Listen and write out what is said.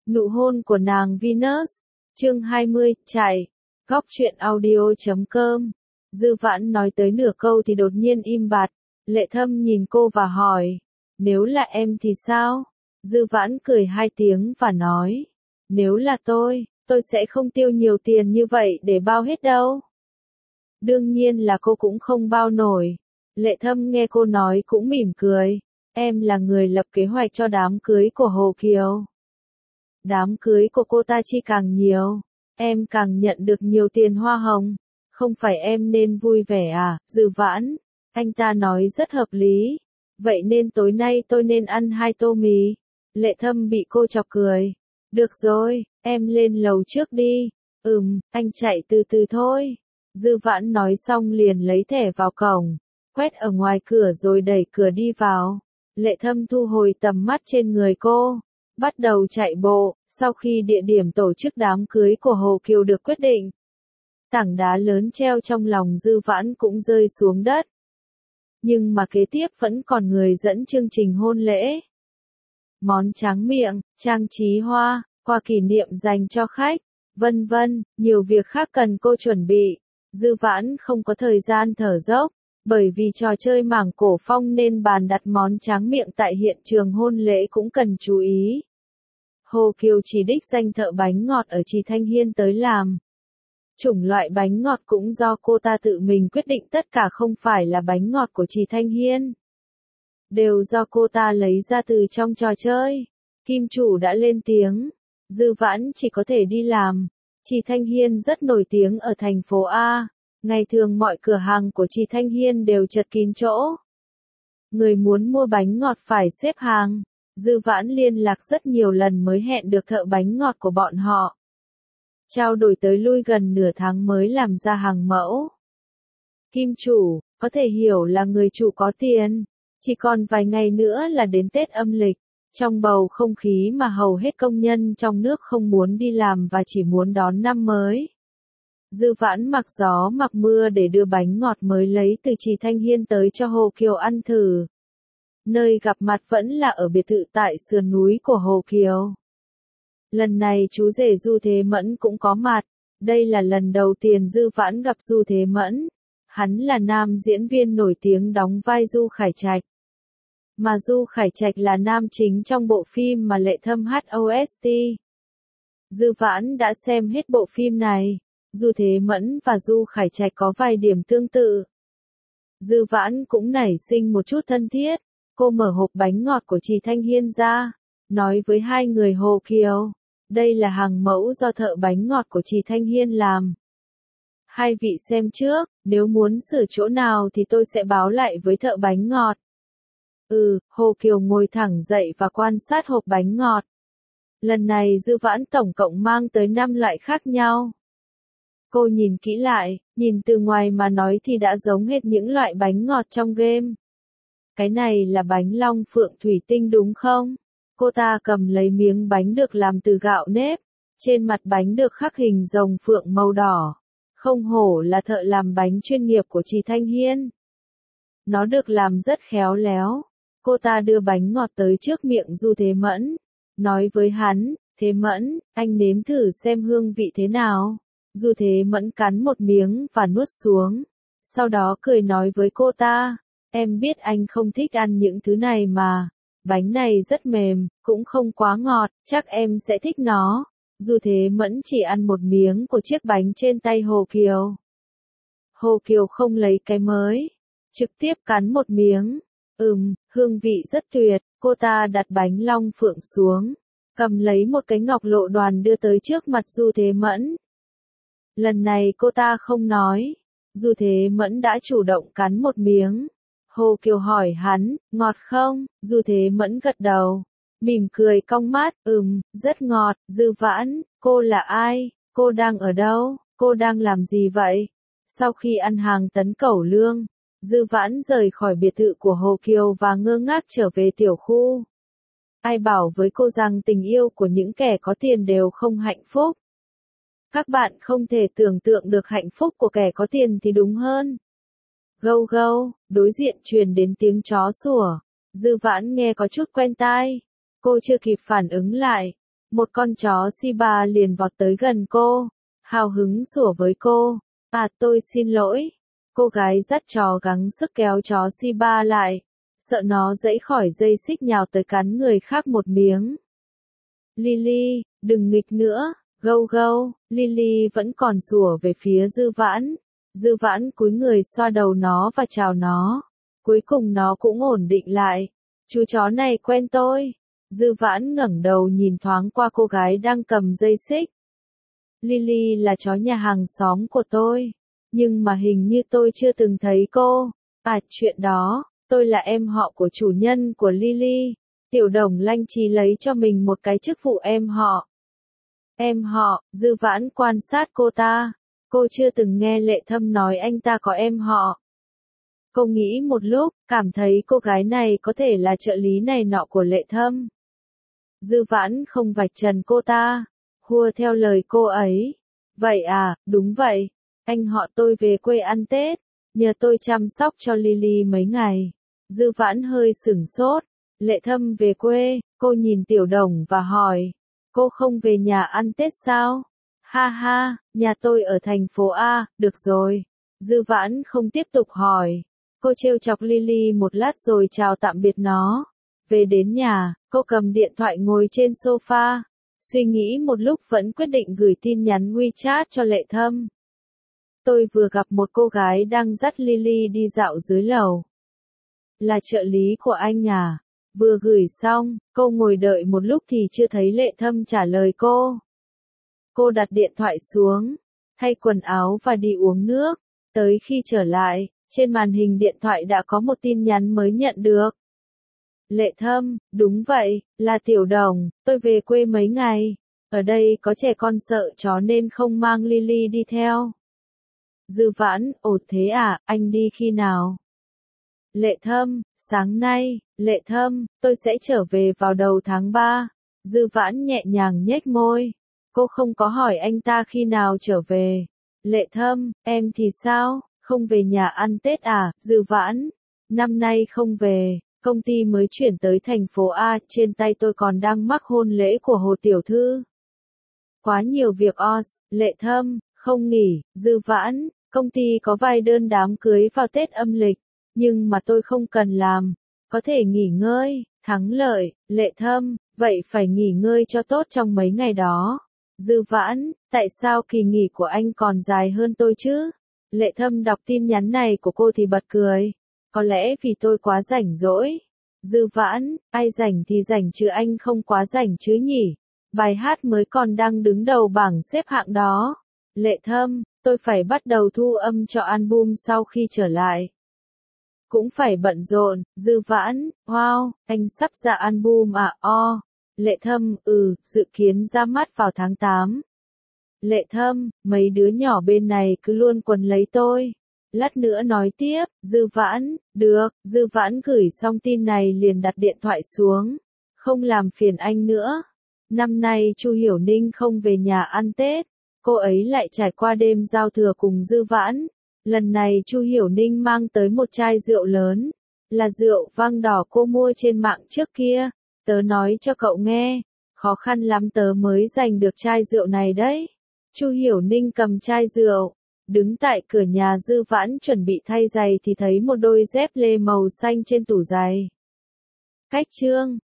Nụ hôn của nàng Venus. Chương 20, chạy. Góc truyện audio.com. Dư Vãn nói tới nửa câu thì đột nhiên im bặt. Lệ Thâm nhìn cô và hỏi. Nếu là em thì sao? Dư Vãn cười hai tiếng và nói. Nếu là tôi sẽ không tiêu nhiều tiền như vậy để bao hết đâu. Đương nhiên là cô cũng không bao nổi. Lệ Thâm nghe cô nói cũng mỉm cười. Em là người lập kế hoạch cho đám cưới của Hồ Kiều. Đám cưới của cô ta chi càng nhiều, em càng nhận được nhiều tiền hoa hồng. Không phải em nên vui vẻ à, Dư Vãn? Anh ta nói rất hợp lý. Vậy nên tối nay tôi nên ăn 2 tô mì. Lệ Thâm bị cô chọc cười. Được rồi, em lên lầu trước đi. Anh chạy từ từ thôi. Dư Vãn nói xong liền lấy thẻ vào cổng, quét ở ngoài cửa rồi đẩy cửa đi vào. Lệ Thâm thu hồi tầm mắt trên người cô, bắt đầu chạy bộ. Sau khi địa điểm tổ chức đám cưới của Hồ Kiều được quyết định, tảng đá lớn treo trong lòng Dư Vãn cũng rơi xuống đất. Nhưng mà kế tiếp vẫn còn người dẫn chương trình hôn lễ. Món tráng miệng, trang trí hoa, quà kỷ niệm dành cho khách, vân vân, nhiều việc khác cần cô chuẩn bị. Dư Vãn không có thời gian thở dốc, bởi vì trò chơi mảng cổ phong nên bàn đặt món tráng miệng tại hiện trường hôn lễ cũng cần chú ý. Hồ Kiều chỉ đích danh thợ bánh ngọt ở Trì Thanh Hiên tới làm. Chủng loại bánh ngọt cũng do cô ta tự mình quyết định, tất cả không phải là bánh ngọt của Trì Thanh Hiên. Đều do cô ta lấy ra từ trong trò chơi. Kim chủ đã lên tiếng. Dư Vãn chỉ có thể đi làm. Trì Thanh Hiên rất nổi tiếng ở thành phố A. Ngày thường mọi cửa hàng của Trì Thanh Hiên đều chật kín chỗ. Người muốn mua bánh ngọt phải xếp hàng. Dư Vãn liên lạc rất nhiều lần mới hẹn được thợ bánh ngọt của bọn họ. Trao đổi tới lui gần nửa tháng mới làm ra hàng mẫu. Kim chủ, có thể hiểu là người chủ có tiền. Chỉ còn vài ngày nữa là đến Tết âm lịch. Trong bầu không khí mà hầu hết công nhân trong nước không muốn đi làm và chỉ muốn đón năm mới. Dư Vãn mặc gió mặc mưa để đưa bánh ngọt mới lấy từ Trì Thanh Hiên tới cho Hồ Kiều ăn thử. Nơi gặp mặt vẫn là ở biệt thự tại sườn núi của Hồ Kiều. Lần này chú rể Du Thế Mẫn cũng có mặt. Đây là lần đầu tiên Dư Vãn gặp Du Thế Mẫn. Hắn là nam diễn viên nổi tiếng đóng vai Du Khải Trạch. Mà Du Khải Trạch là nam chính trong bộ phim mà Lệ Thâm host. Dư Vãn đã xem hết bộ phim này. Du Thế Mẫn và Du Khải Trạch có vài điểm tương tự. Dư Vãn cũng nảy sinh một chút thân thiết. Cô mở hộp bánh ngọt của Trì Thanh Hiên ra, nói với hai người Hồ Kiều. Đây là hàng mẫu do thợ bánh ngọt của Trì Thanh Hiên làm. Hai vị xem trước, nếu muốn sửa chỗ nào thì tôi sẽ báo lại với thợ bánh ngọt. Hồ Kiều ngồi thẳng dậy và quan sát hộp bánh ngọt. Lần này Dư Vãn tổng cộng mang tới 5 loại khác nhau. Cô nhìn kỹ lại, nhìn từ ngoài mà nói thì đã giống hết những loại bánh ngọt trong game. Cái này là bánh long phượng thủy tinh đúng không? Cô ta cầm lấy miếng bánh được làm từ gạo nếp. Trên mặt bánh được khắc hình rồng phượng màu đỏ. Không hổ là thợ làm bánh chuyên nghiệp của Trì Thanh Hiên. Nó được làm rất khéo léo. Cô ta đưa bánh ngọt tới trước miệng Du Thế Mẫn. Nói với hắn, Thế Mẫn, anh nếm thử xem hương vị thế nào. Du Thế Mẫn cắn một miếng và nuốt xuống. Sau đó cười nói với cô ta. Em biết anh không thích ăn những thứ này mà. Bánh này rất mềm, cũng không quá ngọt, chắc em sẽ thích nó. Du Thế Mẫn chỉ ăn một miếng của chiếc bánh trên tay Hồ Kiều. Hồ Kiều không lấy cái mới, trực tiếp cắn một miếng. Hương vị rất tuyệt. Cô ta đặt bánh long phượng xuống, cầm lấy một cái ngọc lộ đoàn đưa tới trước mặt Du Thế Mẫn. Lần này cô ta không nói. Du Thế Mẫn đã chủ động cắn một miếng. Hồ Kiều hỏi hắn, ngọt không? Du Thế Mẫn gật đầu, mỉm cười cong mắt, rất ngọt. Dư Vãn, cô là ai? Cô đang ở đâu? Cô đang làm gì vậy? Sau khi ăn hàng tấn cẩu lương, Dư Vãn rời khỏi biệt thự của Hồ Kiều và ngơ ngác trở về tiểu khu. Ai bảo với cô rằng tình yêu của những kẻ có tiền đều không hạnh phúc? Các bạn không thể tưởng tượng được hạnh phúc của kẻ có tiền thì đúng hơn. Gâu gâu, đối diện truyền đến tiếng chó sủa. Dư Vãn nghe có chút quen tai. Cô chưa kịp phản ứng lại. một con chó Shiba liền vọt tới gần cô, hào hứng sủa với cô. À, tôi xin lỗi. Cô gái dắt chó gắng sức kéo chó Shiba lại, sợ nó giãy khỏi dây xích nhào tới cắn người khác một miếng. Lily, đừng nghịch nữa, gâu gâu. Lily vẫn còn sủa về phía Dư Vãn. Dư Vãn cúi người xoa đầu nó và chào nó. Cuối cùng nó cũng ổn định lại. Chú chó này quen tôi. Dư Vãn ngẩng đầu nhìn thoáng qua cô gái đang cầm dây xích. Lily là chó nhà hàng xóm của tôi, nhưng mà hình như tôi chưa từng thấy cô. À, chuyện đó, tôi là em họ của chủ nhân của Lily. Tiểu Đồng lanh trí lấy cho mình một cái chức vụ em họ. Em họ, Dư Vãn quan sát cô ta. Cô chưa từng nghe Lệ Thâm nói anh ta có em họ. Cô nghĩ một lúc, cảm thấy cô gái này có thể là trợ lý này nọ của Lệ Thâm. Dư Vãn không vạch trần cô ta, hùa theo lời cô ấy. Vậy à, đúng vậy, anh họ tôi về quê ăn Tết, nhờ tôi chăm sóc cho Lily mấy ngày. Dư Vãn hơi sửng sốt. Lệ Thâm về quê, cô nhìn Tiểu Đồng và hỏi, cô không về nhà ăn Tết sao? Ha ha, nhà tôi ở thành phố A, được rồi. Dư Vãn không tiếp tục hỏi. Cô trêu chọc Lily một lát rồi chào tạm biệt nó. Về đến nhà, cô cầm điện thoại ngồi trên sofa. Suy nghĩ một lúc vẫn quyết định gửi tin nhắn WeChat cho Lệ Thâm. Tôi vừa gặp một cô gái đang dắt Lily đi dạo dưới lầu. Là trợ lý của anh à? Vừa gửi xong, cô ngồi đợi một lúc thì chưa thấy Lệ Thâm trả lời cô. Cô đặt điện thoại xuống, thay quần áo và đi uống nước. Tới khi trở lại, trên màn hình điện thoại đã có một tin nhắn mới nhận được. Lệ Thâm, đúng vậy, là Tiểu Đồng, tôi về quê mấy ngày. Ở đây có trẻ con sợ chó nên không mang Lily đi theo. Dư Vãn, ồ thế à, anh đi khi nào? Lệ Thâm, sáng nay. Lệ Thâm, tôi sẽ trở về vào đầu tháng 3. Dư Vãn nhẹ nhàng nhếch môi. Cô không có hỏi anh ta khi nào trở về. Lệ Thâm, em thì sao, không về nhà ăn Tết à? Dư Vãn, năm nay không về, công ty mới chuyển tới thành phố A, trên tay tôi còn đang mắc hôn lễ của Hồ Tiểu Thư. Quá nhiều việc os. Lệ Thâm, không nghỉ. Dư Vãn, công ty có vài đơn đám cưới vào Tết âm lịch, nhưng mà tôi không cần làm, có thể nghỉ ngơi. Thắng lợi. Lệ Thâm, vậy phải nghỉ ngơi cho tốt trong mấy ngày đó. Dư Vãn, tại sao kỳ nghỉ của anh còn dài hơn tôi chứ? Lệ Thâm đọc tin nhắn này của cô thì bật cười. Có lẽ vì tôi quá rảnh rỗi. Dư Vãn, ai rảnh thì rảnh chứ anh không quá rảnh chứ nhỉ? Bài hát mới còn đang đứng đầu bảng xếp hạng đó. Lệ Thâm, tôi phải bắt đầu thu âm cho album sau khi trở lại. Cũng phải bận rộn. Dư Vãn, wow, anh sắp ra album à? Lệ Thâm, dự kiến ra mắt vào tháng 8. Lệ Thâm, mấy đứa nhỏ bên này cứ luôn quấn lấy tôi. Lát nữa nói tiếp. Dư Vãn, được. Dư Vãn gửi xong tin này liền đặt điện thoại xuống. Không làm phiền anh nữa. Năm nay Chu Hiểu Ninh không về nhà ăn Tết. Cô ấy lại trải qua đêm giao thừa cùng Dư Vãn. Lần này Chu Hiểu Ninh mang tới một chai rượu lớn. Là rượu vang đỏ cô mua trên mạng trước kia. Tớ nói cho cậu nghe, khó khăn lắm tớ mới giành được chai rượu này đấy. Chu Hiểu Ninh cầm chai rượu, đứng tại cửa nhà Dư Vãn chuẩn bị thay giày thì thấy một đôi dép lê màu xanh trên tủ giày. Cách chương